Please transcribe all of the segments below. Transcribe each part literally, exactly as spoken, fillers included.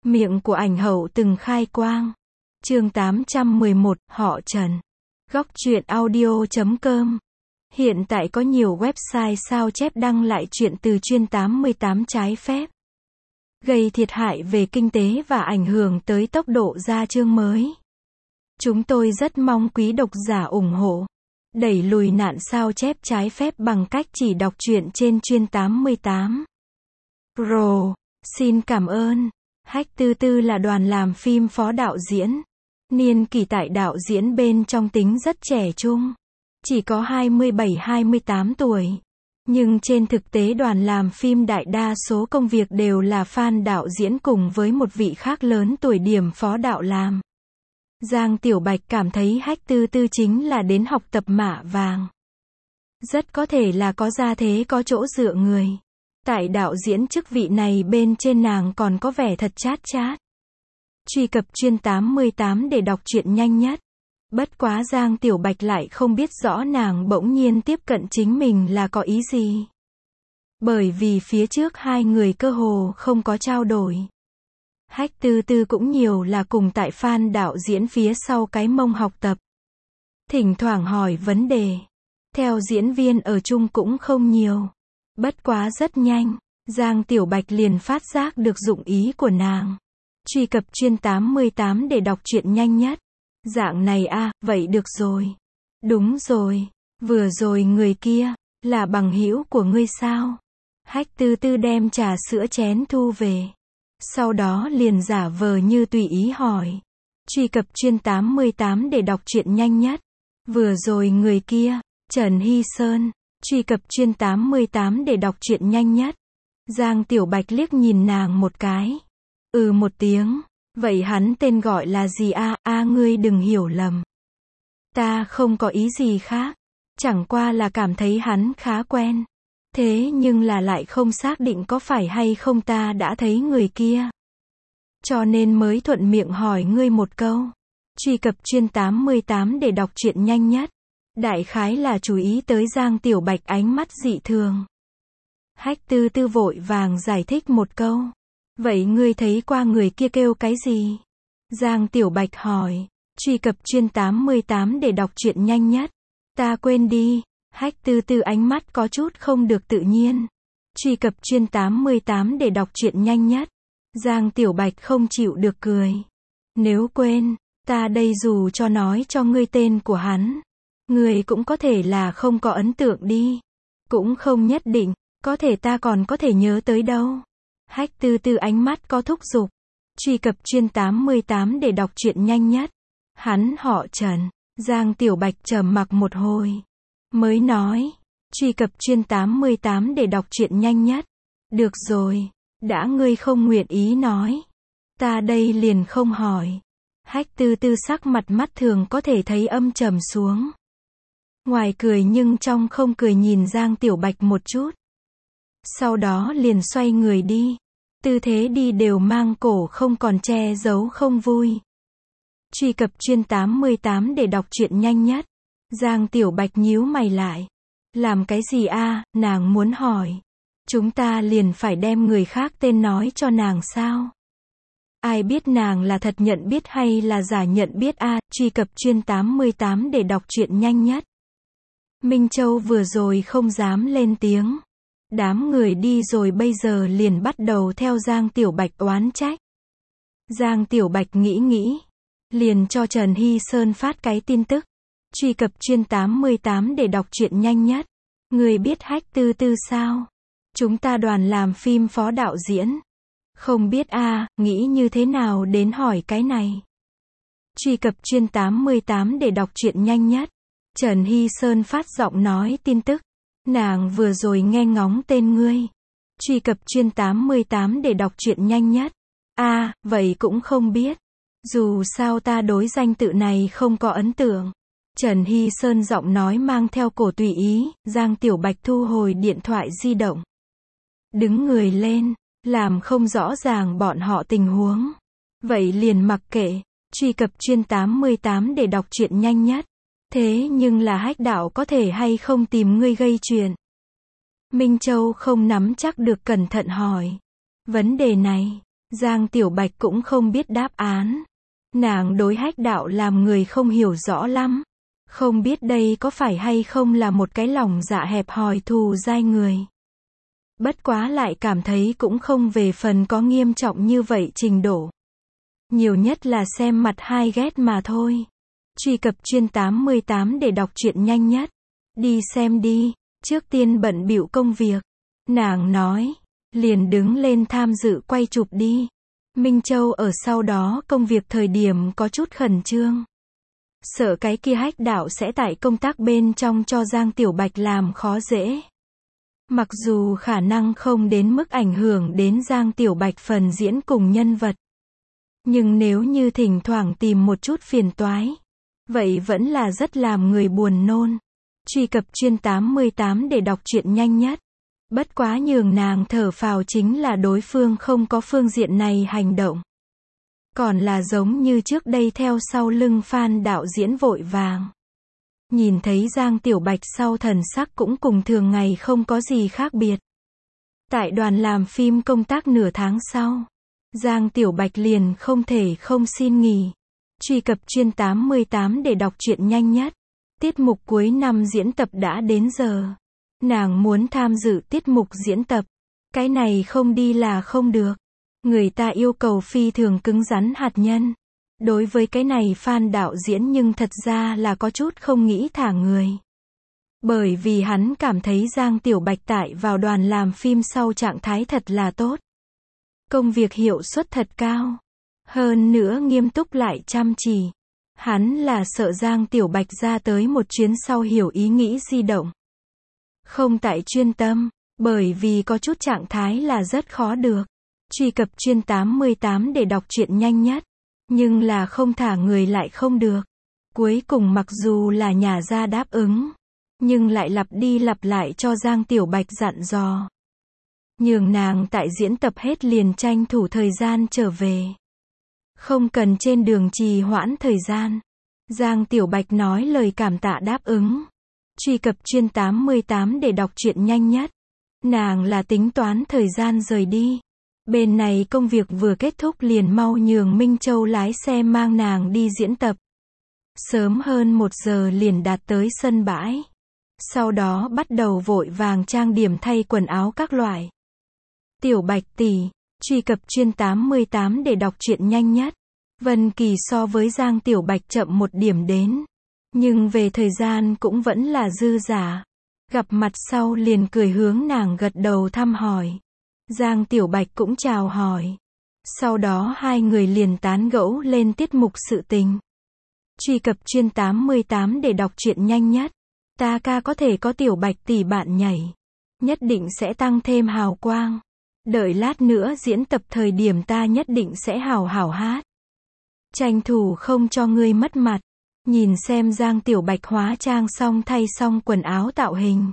Miệng của ảnh hậu từng khai quang. Chương tám trăm mười một, họ Trần. Góc truyện audio chấm com. Hiện tại có nhiều website sao chép đăng lại truyện từ chuyên tám mươi tám trái phép, gây thiệt hại về kinh tế và ảnh hưởng tới tốc độ ra chương mới. Chúng tôi rất mong quý độc giả ủng hộ, đẩy lùi nạn sao chép trái phép bằng cách chỉ đọc truyện trên chuyên tám mươi tám. Pro. Xin cảm ơn. Hách Tư Tư là đoàn làm phim phó đạo diễn. Niên kỷ tại đạo diễn bên trong tính rất trẻ trung, chỉ có hai mươi bảy hai mươi tám tuổi. Nhưng trên thực tế đoàn làm phim đại đa số công việc đều là fan đạo diễn cùng với một vị khác lớn tuổi điểm phó đạo làm. Giang Tiểu Bạch cảm thấy Hách Tư Tư chính là đến học tập mạ vàng. Rất có thể là có gia thế có chỗ dựa người. Tại đạo diễn chức vị này bên trên nàng còn có vẻ thật chát chát. Truy cập chuyên tám mươi tám để đọc truyện nhanh nhất. Bất quá Giang Tiểu Bạch lại không biết rõ nàng bỗng nhiên tiếp cận chính mình là có ý gì. Bởi vì phía trước hai người cơ hồ không có trao đổi. Hách Tư Tư cũng nhiều là cùng tại fan đạo diễn phía sau cái mông học tập. Thỉnh thoảng hỏi vấn đề. Theo diễn viên ở chung cũng không nhiều. Bất quá rất nhanh, Giang Tiểu Bạch liền phát giác được dụng ý của nàng. Truy cập chuyên tám mươi tám để đọc truyện nhanh nhất. Dạng này a, vậy được rồi. Đúng rồi, vừa rồi người kia, là bằng hữu của ngươi sao? Hách Tư Tư đem trà sữa chén thu về. Sau đó liền giả vờ như tùy ý hỏi. Truy cập chuyên tám mươi tám để đọc truyện nhanh nhất. Vừa rồi người kia, Trần Hy Sơn. Truy cập chuyên tám mươi tám để đọc truyện nhanh nhất. Giang Tiểu Bạch liếc nhìn nàng một cái. Ừ một tiếng. Vậy hắn tên gọi là gì a? A à, ngươi đừng hiểu lầm. Ta không có ý gì khác. Chẳng qua là cảm thấy hắn khá quen. Thế nhưng là lại không xác định có phải hay không ta đã thấy người kia. Cho nên mới thuận miệng hỏi ngươi một câu. Truy cập chuyên tám mươi tám để đọc truyện nhanh nhất. Đại khái là chú ý tới Giang Tiểu Bạch ánh mắt dị thường. Hách Tư Tư vội vàng giải thích một câu. Vậy ngươi thấy qua người kia kêu cái gì? Giang Tiểu Bạch hỏi. Truy cập chuyên tám mươi tám để đọc truyện nhanh nhất. Ta quên đi. Hách Tư Tư ánh mắt có chút không được tự nhiên. Truy cập chuyên tám mươi tám để đọc truyện nhanh nhất. Giang Tiểu Bạch không chịu được cười. Nếu quên, ta đây dù cho nói cho ngươi tên của hắn. Ngươi cũng có thể là không có ấn tượng đi. Cũng không nhất định, có thể ta còn có thể nhớ tới đâu. Hách Tư Tư ánh mắt có thúc giục. Truy cập chuyên tám mươi tám để đọc truyện nhanh nhất. Hắn họ Trần. Giang Tiểu Bạch trầm mặc một hồi. Mới nói. Truy cập chuyên tám mươi tám để đọc truyện nhanh nhất. Được rồi. Đã ngươi không nguyện ý nói. Ta đây liền không hỏi. Hách Tư Tư sắc mặt mắt thường có thể thấy âm trầm xuống. Ngoài cười nhưng trong không cười nhìn Giang Tiểu Bạch một chút. Sau đó liền xoay người đi. Tư thế đi đều mang cổ không còn che giấu không vui. Truy cập chuyên tám mươi tám để đọc truyện nhanh nhất. Giang Tiểu Bạch nhíu mày lại. Làm cái gì a? Nàng muốn hỏi. Chúng ta liền phải đem người khác tên nói cho nàng sao? Ai biết nàng là thật nhận biết hay là giả nhận biết a? Truy cập chuyên tám mươi tám để đọc truyện nhanh nhất. Minh Châu vừa rồi không dám lên tiếng. Đám người đi rồi bây giờ liền bắt đầu theo Giang Tiểu Bạch oán trách. Giang Tiểu Bạch nghĩ nghĩ. Liền cho Trần Hy Sơn phát cái tin tức. Truy cập chuyên tám mươi tám để đọc truyện nhanh nhất. Người biết Hách Tư Tư sao? Chúng ta đoàn làm phim phó đạo diễn. Không biết a, à, nghĩ như thế nào đến hỏi cái này. Truy cập chuyên tám mươi tám để đọc truyện nhanh nhất. Trần Hy Sơn phát giọng nói tin tức. Nàng vừa rồi nghe ngóng tên ngươi. Truy cập chuyên tám mươi tám để đọc truyện nhanh nhất. A, à, vậy cũng không biết. Dù sao ta đối danh tự này không có ấn tượng. Trần Hy Sơn giọng nói mang theo cổ tùy ý. Giang Tiểu Bạch thu hồi điện thoại di động. Đứng người lên, làm không rõ ràng bọn họ tình huống. Vậy liền mặc kệ. Truy cập chuyên tám mươi tám để đọc truyện nhanh nhất. Thế nhưng là Hách đạo có thể hay không tìm ngươi gây chuyện? Minh Châu không nắm chắc được cẩn thận hỏi. Vấn đề này, Giang Tiểu Bạch cũng không biết đáp án. Nàng đối hách đạo làm người không hiểu rõ lắm. Không biết đây có phải hay không là một cái lòng dạ hẹp hòi thù dai người. Bất quá lại cảm thấy cũng không về phần có nghiêm trọng như vậy trình độ. Nhiều nhất là xem mặt hai ghét mà thôi. Truy cập chuyên tám mươi tám để đọc truyện nhanh nhất. Đi xem đi, trước tiên bận bịu công việc. Nàng nói, liền đứng lên tham dự quay chụp đi. Minh Châu ở sau đó công việc thời điểm có chút khẩn trương. Sợ cái kia hách đạo sẽ tại công tác bên trong cho Giang Tiểu Bạch làm khó dễ. Mặc dù khả năng không đến mức ảnh hưởng đến Giang Tiểu Bạch phần diễn cùng nhân vật. Nhưng nếu như thỉnh thoảng tìm một chút phiền toái, vậy vẫn là rất làm người buồn nôn. Truy cập chuyên tám mươi tám để đọc truyện nhanh nhất. Bất quá nhường nàng thở phào chính là đối phương không có phương diện này hành động. Còn là giống như trước đây theo sau lưng fan đạo diễn vội vàng. Nhìn thấy Giang Tiểu Bạch sau thần sắc cũng cùng thường ngày không có gì khác biệt. Tại đoàn làm phim công tác nửa tháng sau, Giang Tiểu Bạch liền không thể không xin nghỉ. Truy cập chuyên tám mươi tám để đọc truyện nhanh nhất. Tiết mục cuối năm diễn tập đã đến giờ. Nàng muốn tham dự tiết mục diễn tập. Cái này không đi là không được. Người ta yêu cầu phi thường cứng rắn hạt nhân. Đối với cái này fan đạo diễn nhưng thật ra là có chút không nghĩ thả người. Bởi vì hắn cảm thấy Giang Tiểu Bạch tại vào đoàn làm phim sau trạng thái thật là tốt. Công việc hiệu suất thật cao. Hơn nữa nghiêm túc lại chăm chỉ. Hắn là sợ Giang Tiểu Bạch ra tới một chuyến sau hiểu ý nghĩ di động. Không tại chuyên tâm, bởi vì có chút trạng thái là rất khó được. Truy cập chuyên tám mươi tám để đọc truyện nhanh nhất. Nhưng là không thả người lại không được. Cuối cùng mặc dù là nhà ra đáp ứng, nhưng lại lặp đi lặp lại cho Giang Tiểu Bạch dặn dò. Nhường nàng tại diễn tập hết liền tranh thủ thời gian trở về. Không cần trên đường trì hoãn thời gian. Giang Tiểu Bạch nói lời cảm tạ đáp ứng. Truy cập chuyên tám mươi tám để đọc truyện nhanh nhất. Nàng là tính toán thời gian rời đi. Bên này công việc vừa kết thúc liền mau nhường Minh Châu lái xe mang nàng đi diễn tập. Sớm hơn một giờ liền đạt tới sân bãi. Sau đó bắt đầu vội vàng trang điểm thay quần áo các loại. Tiểu Bạch tỷ, truy cập chuyên tám mươi tám để đọc truyện nhanh nhất. Vân Kỳ so với Giang Tiểu Bạch chậm một điểm đến. Nhưng về thời gian cũng vẫn là dư giả. Gặp mặt sau liền cười hướng nàng gật đầu thăm hỏi. Giang Tiểu Bạch cũng chào hỏi. Sau đó hai người liền tán gẫu lên tiết mục sự tình. Truy cập chuyên tám mươi tám để đọc truyện nhanh nhất. Ta ca có thể có Tiểu Bạch tỷ bạn nhảy. Nhất định sẽ tăng thêm hào quang. Đợi lát nữa diễn tập thời điểm ta nhất định sẽ hào hảo hát. Tranh thủ không cho ngươi mất mặt. Nhìn xem Giang Tiểu Bạch hóa trang xong thay xong quần áo tạo hình.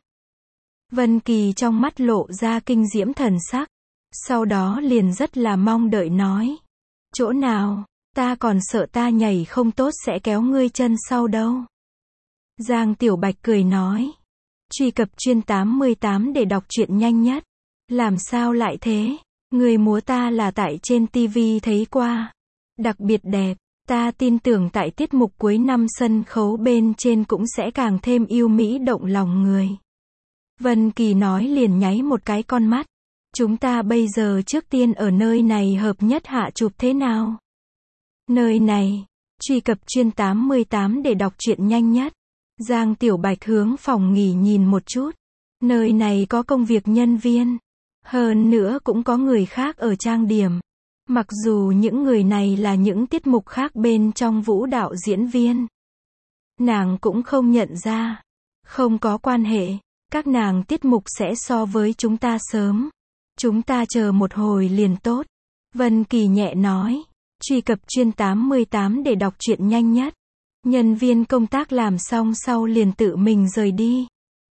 Vân Kỳ trong mắt lộ ra kinh diễm thần sắc. Sau đó liền rất là mong đợi nói. Chỗ nào, ta còn sợ ta nhảy không tốt sẽ kéo ngươi chân sau đâu. Giang Tiểu Bạch cười nói. Truy cập chuyên tám mươi tám để đọc truyện nhanh nhất. Làm sao lại thế? Người múa ta là tại trên tivi thấy qua. Đặc biệt đẹp. Ta tin tưởng tại tiết mục cuối năm sân khấu bên trên cũng sẽ càng thêm yêu mỹ động lòng người. Vân Kỳ nói liền nháy một cái con mắt. Chúng ta bây giờ trước tiên ở nơi này hợp nhất hạ chụp thế nào? Nơi này. Truy cập chuyên tám mươi tám để đọc truyện nhanh nhất. Giang Tiểu Bạch hướng phòng nghỉ nhìn một chút. Nơi này có công việc nhân viên. Hơn nữa cũng có người khác ở trang điểm. Mặc dù những người này là những tiết mục khác bên trong vũ đạo diễn viên. Nàng cũng không nhận ra. Không có quan hệ. Các nàng tiết mục sẽ so với chúng ta sớm. Chúng ta chờ một hồi liền tốt. Vân Kỳ nhẹ nói. Truy cập chuyên tám mươi tám để đọc truyện nhanh nhất. Nhân viên công tác làm xong sau liền tự mình rời đi.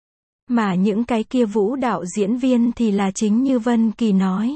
Mà những cái kia vũ đạo diễn viên thì là chính như Vân Kỳ nói.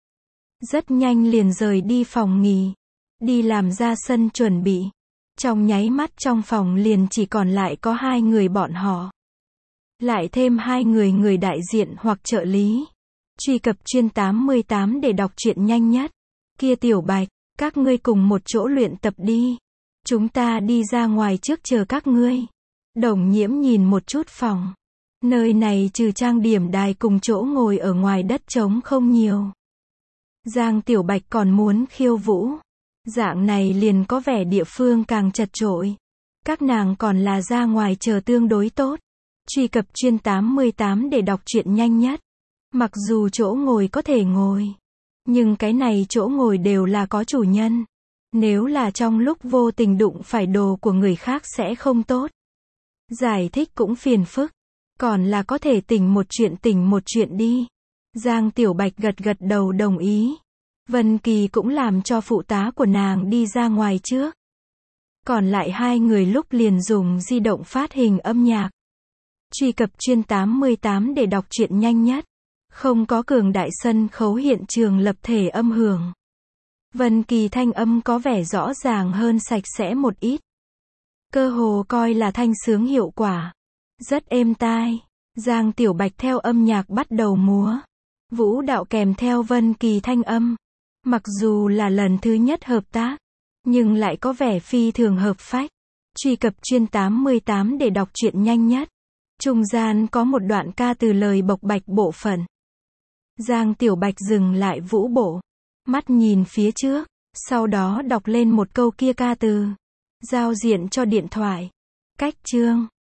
Rất nhanh liền rời đi phòng nghỉ. Đi làm ra sân chuẩn bị. Trong nháy mắt trong phòng liền chỉ còn lại có hai người bọn họ. Lại thêm hai người người đại diện hoặc trợ lý. Truy cập chuyên tám mươi tám để đọc truyện nhanh nhất. Kia Tiểu Bạch, các ngươi cùng một chỗ luyện tập đi. Chúng ta đi ra ngoài trước chờ các ngươi. Đồng Nhiễm nhìn một chút phòng. Nơi này trừ trang điểm đài cùng chỗ ngồi ở ngoài đất trống không nhiều. Giang Tiểu Bạch còn muốn khiêu vũ. Dạng này liền có vẻ địa phương càng chật chội. Các nàng còn là ra ngoài chờ tương đối tốt. Truy cập chuyên tám mươi tám để đọc truyện nhanh nhất. Mặc dù chỗ ngồi có thể ngồi, nhưng cái này chỗ ngồi đều là có chủ nhân. Nếu là trong lúc vô tình đụng phải đồ của người khác sẽ không tốt. Giải thích cũng phiền phức. Còn là có thể tỉnh một chuyện tỉnh một chuyện đi. Giang Tiểu Bạch gật gật đầu đồng ý. Vân Kỳ cũng làm cho phụ tá của nàng đi ra ngoài trước. Còn lại hai người lúc liền dùng di động phát hình âm nhạc. Truy cập chuyên tám mươi tám để đọc truyện nhanh nhất. Không có cường đại sân khấu hiện trường lập thể âm hưởng. Vân Kỳ thanh âm có vẻ rõ ràng hơn sạch sẽ một ít. Cơ hồ coi là thanh sướng hiệu quả. Rất êm tai. Giang Tiểu Bạch theo âm nhạc bắt đầu múa. Vũ đạo kèm theo Vân Kỳ thanh âm. Mặc dù là lần thứ nhất hợp tác, nhưng lại có vẻ phi thường hợp phách. Truy cập chuyên tám mươi tám để đọc truyện nhanh nhất. Trung gian có một đoạn ca từ lời bộc bạch bộ phận. Giang Tiểu Bạch dừng lại vũ bộ. Mắt nhìn phía trước. Sau đó đọc lên một câu kia ca từ. Giao diện cho điện thoại. Cách chương.